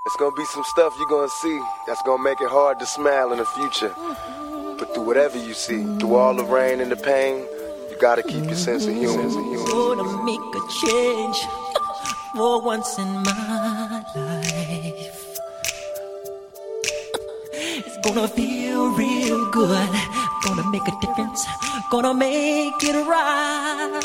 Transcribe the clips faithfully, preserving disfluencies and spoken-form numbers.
It's gonna be some stuff you're gonna see that's gonna make it hard to smile in the future. But through whatever you see, through all the rain and the pain, you gotta keep your sense of humor. Gonna make a change for once in my life. It's gonna feel real good. Gonna make a difference. Gonna make it right.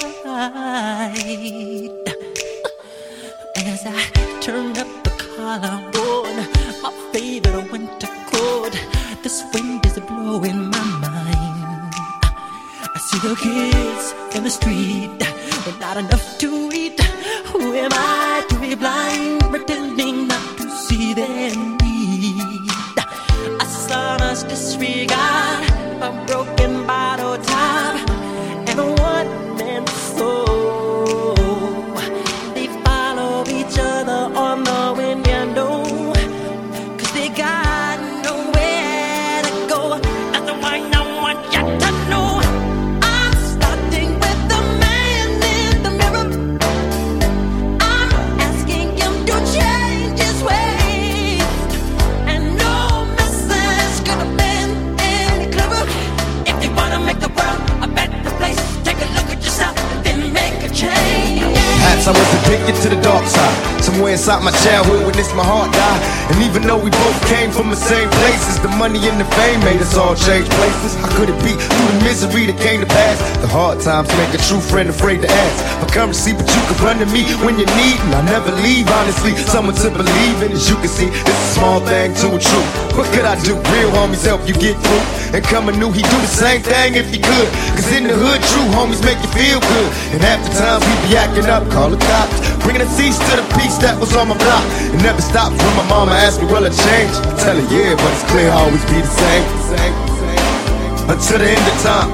As I turn up the collar on my favorite winter coat, this wind is blowing my mind. I see the kids in the street with not enough to eat. Who am I to be blind, pretending not to see their need? A sonorous disregard, a broken bottle top, and a one-man soul. They follow each other on the window, 'cause they got nowhere to go. That's the one I want you to know. I'm starting with the man in the mirror. I'm asking him to change his ways, and no message could have been any clearer. If you wanna make the world a better place, take a look at yourself, then make a change. Perhaps I was addicted to the dark side, somewhere inside my childhood when this my heart died. And even though we both came from the same places, the money and the fame made us all change places. How could it be through the misery that came to pass? The hard times make a true friend afraid to ask for currency, but you can run to me when you need, and I never leave. Honestly, someone to believe in. As you can see, it's a small thing to a truth. What could I do? Real homies help you get through. And coming new, he do the same thing if he could. 'Cause in the hood, true homies make you feel good. And half the times we be acting up, call the cops, bringing a cease to the peace that was on my block. It never stops when my mama asks me, will it change? I tell her, yeah, but it's clear I'll always be the same. Until the end of time.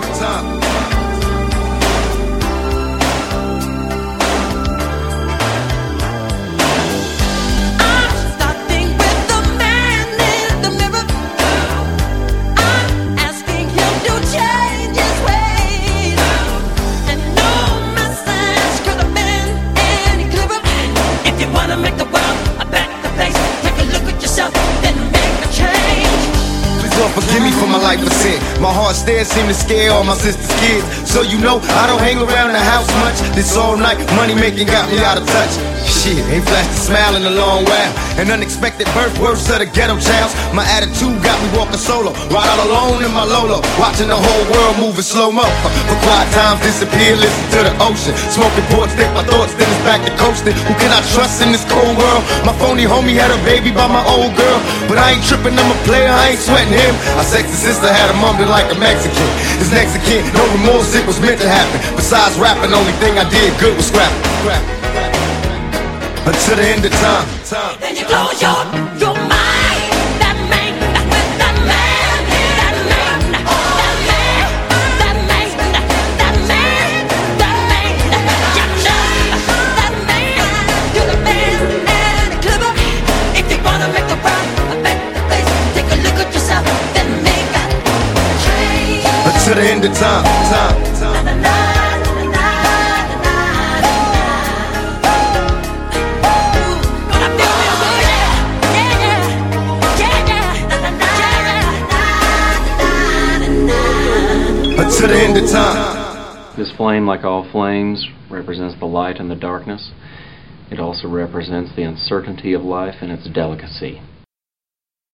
Forgive me for my life of sin. My heart stares seem to scare all my sister's kids. So you know I don't hang around the house much. This all night money making got me out of touch. Shit, ain't flashed a smile in a long while. An unexpected birth, worse of the ghetto childs. My attitude got me walking solo, right out alone in my Lolo, watching the whole world move in slow-mo. For quiet times disappear, listen to the ocean. Smoking ports, think my thoughts, then it's back to coasting. Who can I trust in this cold world? My phony homie had a baby by my old girl, but I ain't tripping, I'm a player, I ain't sweating him. My sexy sister had a mom that like a Mexican. His next of kin, no remorse, it was meant to happen. Besides rapping, only thing I did good was scrapping. Until the end of time. Then you close your, your mind. That man, that man, that man, that man, that man, that man, that man, that man, you know, that man, you're the man and the clever. If you wanna make the world a better place, take a look at yourself, then make a change. Until the end of time, time, time. To the end of time. This flame, like all flames, represents the light and the darkness. It also represents the uncertainty of life and its delicacy.